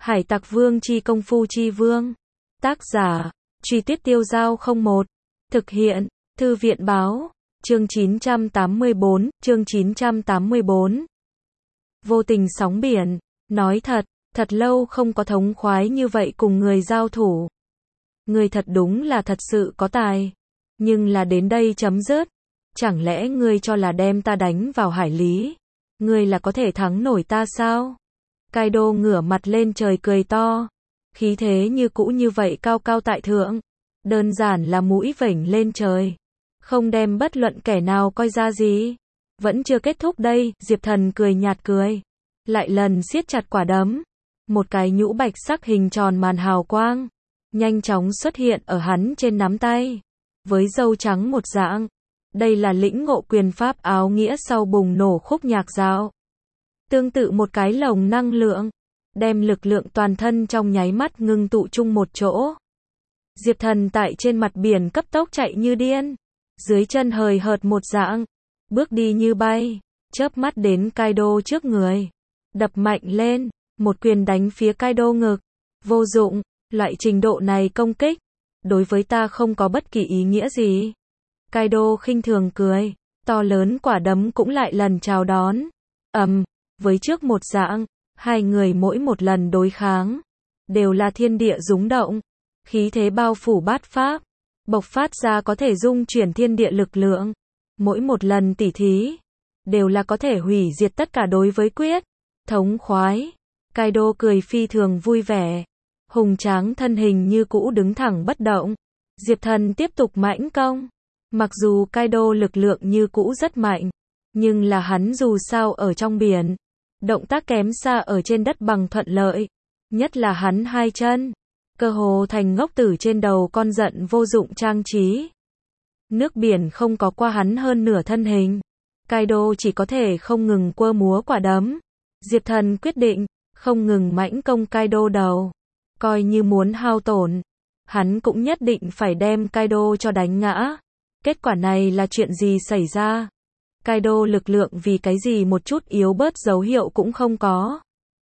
Hải Tặc Vương chi công phu chi vương. Tác giả, Truy Tuyết Tiêu Dao 01. Thực hiện, Thư viện báo. Chương 984, chương 984. Vô tình sóng biển. Nói thật, thật lâu không có thống khoái như vậy cùng người giao thủ. Ngươi thật đúng là thật sự có tài. Nhưng là đến đây chấm dứt. Chẳng lẽ ngươi cho là đem ta đánh vào hải lý? Ngươi là có thể thắng nổi ta sao? Kaido ngửa mặt lên trời cười to. Khí thế như cũ như vậy cao cao tại thượng. Đơn giản là mũi vểnh lên trời. Không đem bất luận kẻ nào coi ra gì. Vẫn chưa kết thúc đây, Diệp Thần cười nhạt cười. Lại lần siết chặt quả đấm. Một cái nhũ bạch sắc hình tròn màn hào quang. Nhanh chóng xuất hiện ở hắn trên nắm tay. Với râu trắng một dạng. Đây là lĩnh ngộ quyền pháp áo nghĩa sau bùng nổ khúc nhạc dạo. Tương tự một cái lồng năng lượng. Đem lực lượng toàn thân trong nháy mắt ngưng tụ chung một chỗ. Diệp Thần tại trên mặt biển cấp tốc chạy như điên. Dưới chân hời hợt một dạng. Bước đi như bay. Chớp mắt đến Kaido trước người. Đập mạnh lên. Một quyền đánh phía Kaido ngực. Vô dụng. Loại trình độ này công kích. Đối với ta không có bất kỳ ý nghĩa gì. Kaido khinh thường cười. To lớn quả đấm cũng lại lần chào đón. Với trước một dạng. Hai người mỗi một lần đối kháng. Đều là thiên địa rúng động. Khí thế bao phủ bát pháp. Bộc phát ra có thể dung chuyển thiên địa lực lượng. Mỗi một lần tỉ thí. Đều là có thể hủy diệt tất cả đối với quyết. Thống khoái. Kaido cười phi thường vui vẻ. Hùng tráng thân hình như cũ đứng thẳng bất động. Diệp Thần tiếp tục mãnh công. Mặc dù Kaido lực lượng như cũ rất mạnh. Nhưng là hắn dù sao ở trong biển. Động tác kém xa ở trên đất bằng thuận lợi. Nhất là hắn hai chân. Cơ hồ thành ngốc tử trên đầu con giận vô dụng trang trí. Nước biển không có qua hắn hơn nửa thân hình. Kaido chỉ có thể không ngừng quơ múa quả đấm. Diệp Thần quyết định, không ngừng mãnh công Kaido đầu. Coi như muốn hao tổn. Hắn cũng nhất định phải đem Kaido cho đánh ngã. Kết quả này là chuyện gì xảy ra? Kaido lực lượng vì cái gì một chút yếu bớt dấu hiệu cũng không có.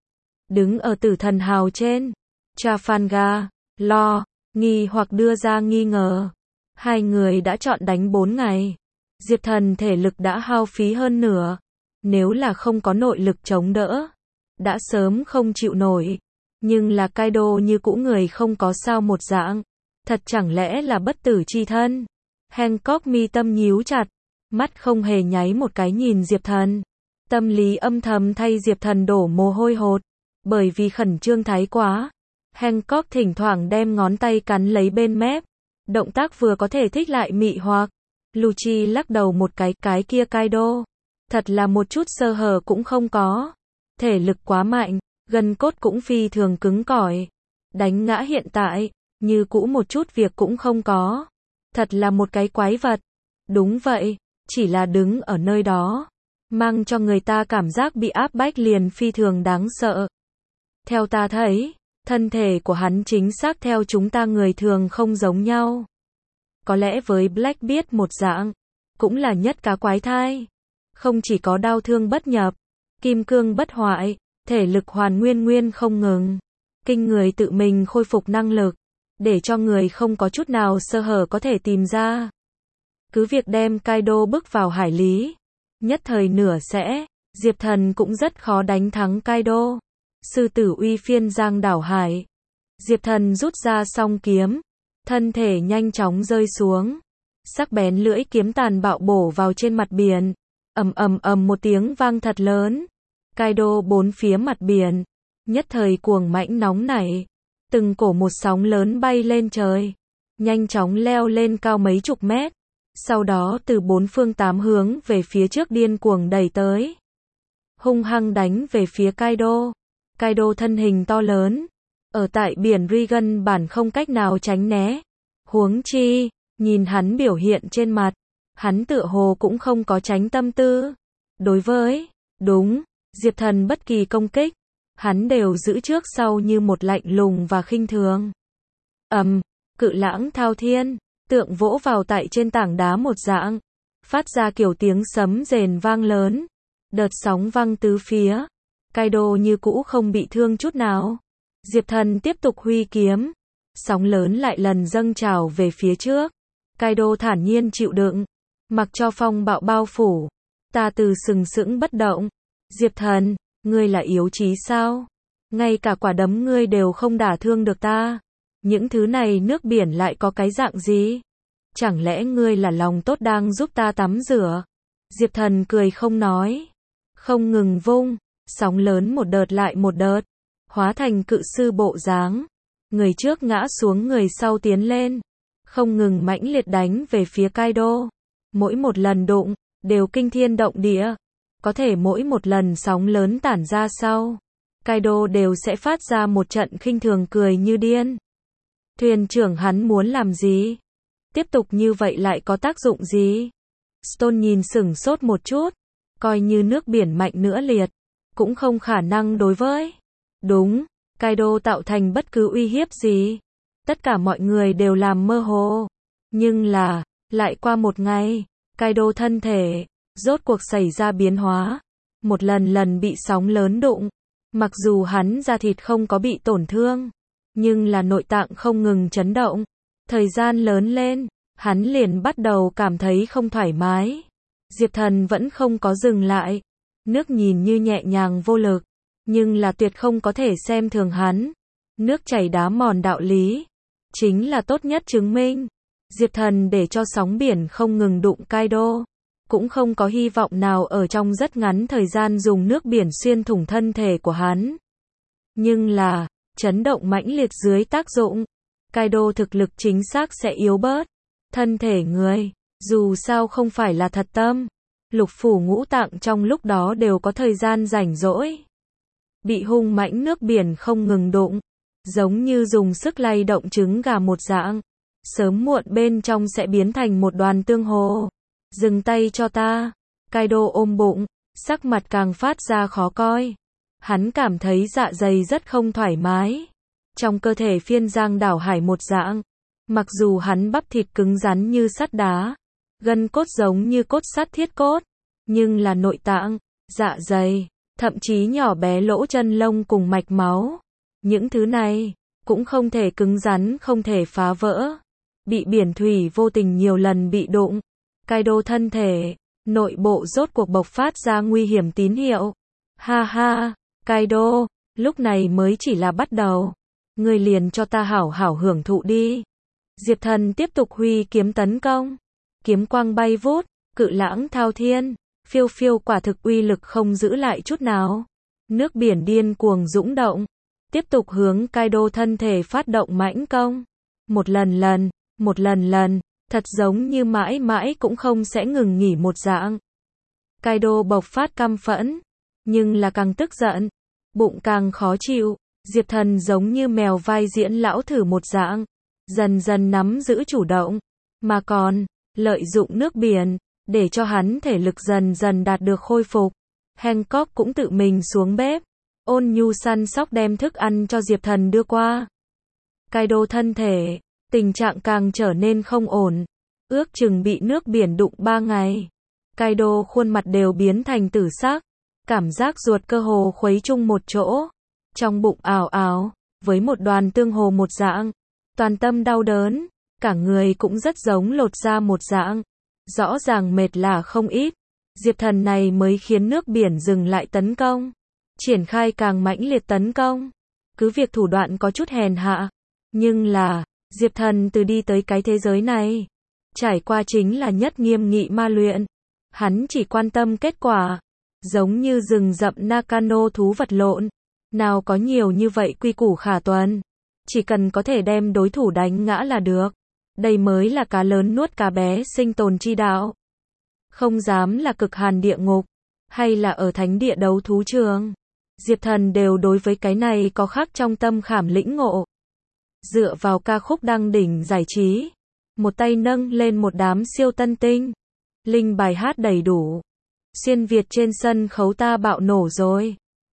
Đứng ở tử thần hào trên. Trafalgar, lo, nghi hoặc đưa ra nghi ngờ. Hai người đã chọn đánh 4 ngày. Diệp Thần thể lực đã hao phí hơn nửa. Nếu là không có nội lực chống đỡ. Đã sớm không chịu nổi. Nhưng là Kaido như cũ người không có sao một dạng. Thật chẳng lẽ là bất tử chi thân? Hancock mi tâm nhíu chặt. Mắt không hề nháy một cái nhìn Diệp Thần. Tâm lý âm thầm thay Diệp Thần đổ mồ hôi hột. Bởi vì khẩn trương thái quá. Hancock thỉnh thoảng đem ngón tay cắn lấy bên mép. Động tác vừa có thể thích lại mị hoặc. Lucci lắc đầu một cái kia Kaido. Thật là một chút sơ hở cũng không có. Thể lực quá mạnh, gân cốt cũng phi thường cứng cỏi. Đánh ngã hiện tại, như cũ một chút việc cũng không có. Thật là một cái quái vật. Đúng vậy, chỉ là đứng ở nơi đó. Mang cho người ta cảm giác bị áp bách liền phi thường đáng sợ. Theo ta thấy, thân thể của hắn chính xác theo chúng ta người thường không giống nhau. Có lẽ với Blackbeard một dạng, cũng là nhất cá quái thai. Không chỉ có đau thương bất nhập, kim cương bất hoại, thể lực hoàn nguyên không ngừng. Kinh người tự mình khôi phục năng lực, để cho người không có chút nào sơ hở có thể tìm ra. Cứ việc đem Kaido bước vào hải lý. Nhất thời nửa sẽ, Diệp Thần cũng rất khó đánh thắng Kaido. Sư tử uy phiên giang đảo hải. Diệp Thần rút ra song kiếm. Thân thể nhanh chóng rơi xuống. Sắc bén lưỡi kiếm tàn bạo bổ vào trên mặt biển. Một tiếng vang thật lớn. Kaido bốn phía mặt biển. Nhất thời cuồng mãnh nóng nảy. Từng cổ một sóng lớn bay lên trời. Nhanh chóng leo lên cao mấy chục mét. Sau đó từ bốn phương tám hướng về phía trước điên cuồng đẩy tới. Hung hăng đánh về phía Kaido. Kaido thân hình to lớn. Ở tại biển Rigan bản không cách nào tránh né. Huống chi, nhìn hắn biểu hiện trên mặt. Hắn tựa hồ cũng không có tránh tâm tư. Đối với, đúng, Diệp Thần bất kỳ công kích. Hắn đều giữ trước sau như một lạnh lùng và khinh thường. Cự lãng thao thiên. Tượng vỗ vào tại trên tảng đá một dạng. Phát ra kiểu tiếng sấm rền vang lớn. Đợt sóng văng tứ phía. Kaido như cũ không bị thương chút nào. Diệp Thần tiếp tục huy kiếm. Sóng lớn lại lần dâng trào về phía trước. Kaido thản nhiên chịu đựng. Mặc cho phong bạo bao phủ. Ta từ sừng sững bất động. Diệp Thần, ngươi là yếu chí sao? Ngay cả quả đấm ngươi đều không đả thương được ta. Những thứ này nước biển lại có cái dạng gì? Chẳng lẽ ngươi là lòng tốt đang giúp ta tắm rửa? Diệp Thần cười không nói. Không ngừng vung. Sóng lớn một đợt lại một đợt. Hóa thành cự sư bộ dáng. Người trước ngã xuống người sau tiến lên. Không ngừng mãnh liệt đánh về phía Kaido. Mỗi một lần đụng, đều kinh thiên động địa. Có thể mỗi một lần sóng lớn tản ra sau, Kaido đều sẽ phát ra một trận khinh thường cười như điên. Thuyền trưởng hắn muốn làm gì? Tiếp tục như vậy lại có tác dụng gì? Stone nhìn sửng sốt một chút. Coi như nước biển mạnh nữa liệt, cũng không khả năng đối với. Đúng, Kaido tạo thành bất cứ uy hiếp gì. Tất cả mọi người đều làm mơ hồ. Nhưng là, lại qua một ngày, Kaido thân thể rốt cuộc xảy ra biến hóa. Một lần lần bị sóng lớn đụng. Mặc dù hắn da thịt không có bị tổn thương, nhưng là nội tạng không ngừng chấn động. Thời gian lớn lên, hắn liền bắt đầu cảm thấy không thoải mái. Diệp Thần vẫn không có dừng lại. Nước nhìn như nhẹ nhàng vô lực, nhưng là tuyệt không có thể xem thường hắn. Nước chảy đá mòn đạo lý, chính là tốt nhất chứng minh. Diệp Thần để cho sóng biển không ngừng đụng Kaido, cũng không có hy vọng nào ở trong rất ngắn thời gian dùng nước biển xuyên thủng thân thể của hắn. Nhưng là, chấn động mãnh liệt dưới tác dụng, Kaido thực lực chính xác sẽ yếu bớt. Thân thể người, dù sao không phải là thật tâm, lục phủ ngũ tạng trong lúc đó đều có thời gian rảnh rỗi. Bị hung mãnh nước biển không ngừng đụng, giống như dùng sức lay động trứng gà một dạng. Sớm muộn bên trong sẽ biến thành một đoàn tương hồ. Dừng tay cho ta. Kaido ôm bụng, sắc mặt càng phát ra khó coi. Hắn cảm thấy dạ dày rất không thoải mái. Trong cơ thể phiên giang đảo hải một dạng. Mặc dù hắn bắp thịt cứng rắn như sắt đá, gân cốt giống như cốt sắt thiết cốt, nhưng là nội tạng, dạ dày, thậm chí nhỏ bé lỗ chân lông cùng mạch máu. Những thứ này, cũng không thể cứng rắn, không thể phá vỡ. Bị biển thủy vô tình nhiều lần bị đụng. Kaido thân thể, nội bộ rốt cuộc bộc phát ra nguy hiểm tín hiệu. Ha ha, Kaido, lúc này mới chỉ là bắt đầu. Ngươi liền cho ta hảo hảo hưởng thụ đi. Diệp Thần tiếp tục huy kiếm tấn công. Kiếm quang bay vút, cự lãng thao thiên, phiêu phiêu quả thực uy lực không giữ lại chút nào. Nước biển điên cuồng dũng động, tiếp tục hướng Kaido thân thể phát động mãnh công. Một lần lần, thật giống như mãi mãi cũng không sẽ ngừng nghỉ một dạng. Kaido bộc phát căm phẫn, nhưng là càng tức giận, bụng càng khó chịu. Diệp Thần giống như mèo vai diễn lão thử một dạng, dần dần nắm giữ chủ động, mà còn lợi dụng nước biển để cho hắn thể lực dần dần đạt được khôi phục. Hancock cũng tự mình xuống bếp, ôn nhu săn sóc đem thức ăn cho Diệp Thần đưa qua. Kaido thân thể, tình trạng càng trở nên không ổn, ước chừng bị nước biển đụng 3 ngày. Kaido khuôn mặt đều biến thành tử sắc, cảm giác ruột cơ hồ khuấy chung một chỗ, trong bụng ào ào, với một đoàn tương hồ một dạng, toàn tâm đau đớn, cả người cũng rất giống lột da một dạng, rõ ràng mệt là không ít. Diệp Thần này mới khiến nước biển dừng lại tấn công, triển khai càng mãnh liệt tấn công. Cứ việc thủ đoạn có chút hèn hạ, nhưng là Diệp Thần từ đi tới cái thế giới này, trải qua chính là nhất nghiêm nghị ma luyện. Hắn chỉ quan tâm kết quả, giống như rừng rậm Nakano thú vật lộn, nào có nhiều như vậy quy củ khả tuần, chỉ cần có thể đem đối thủ đánh ngã là được. Đây mới là cá lớn nuốt cá bé sinh tồn chi đạo. Không dám là cực hàn địa ngục, hay là ở thánh địa đấu thú trường, Diệp Thần đều đối với cái này có khắc trong tâm khảm lĩnh ngộ. Dựa vào ca khúc đăng đỉnh giải trí, một tay nâng lên một đám siêu tân tinh, linh bài hát đầy đủ. Xuyên Việt trên sân khấu ta bạo nổ rồi.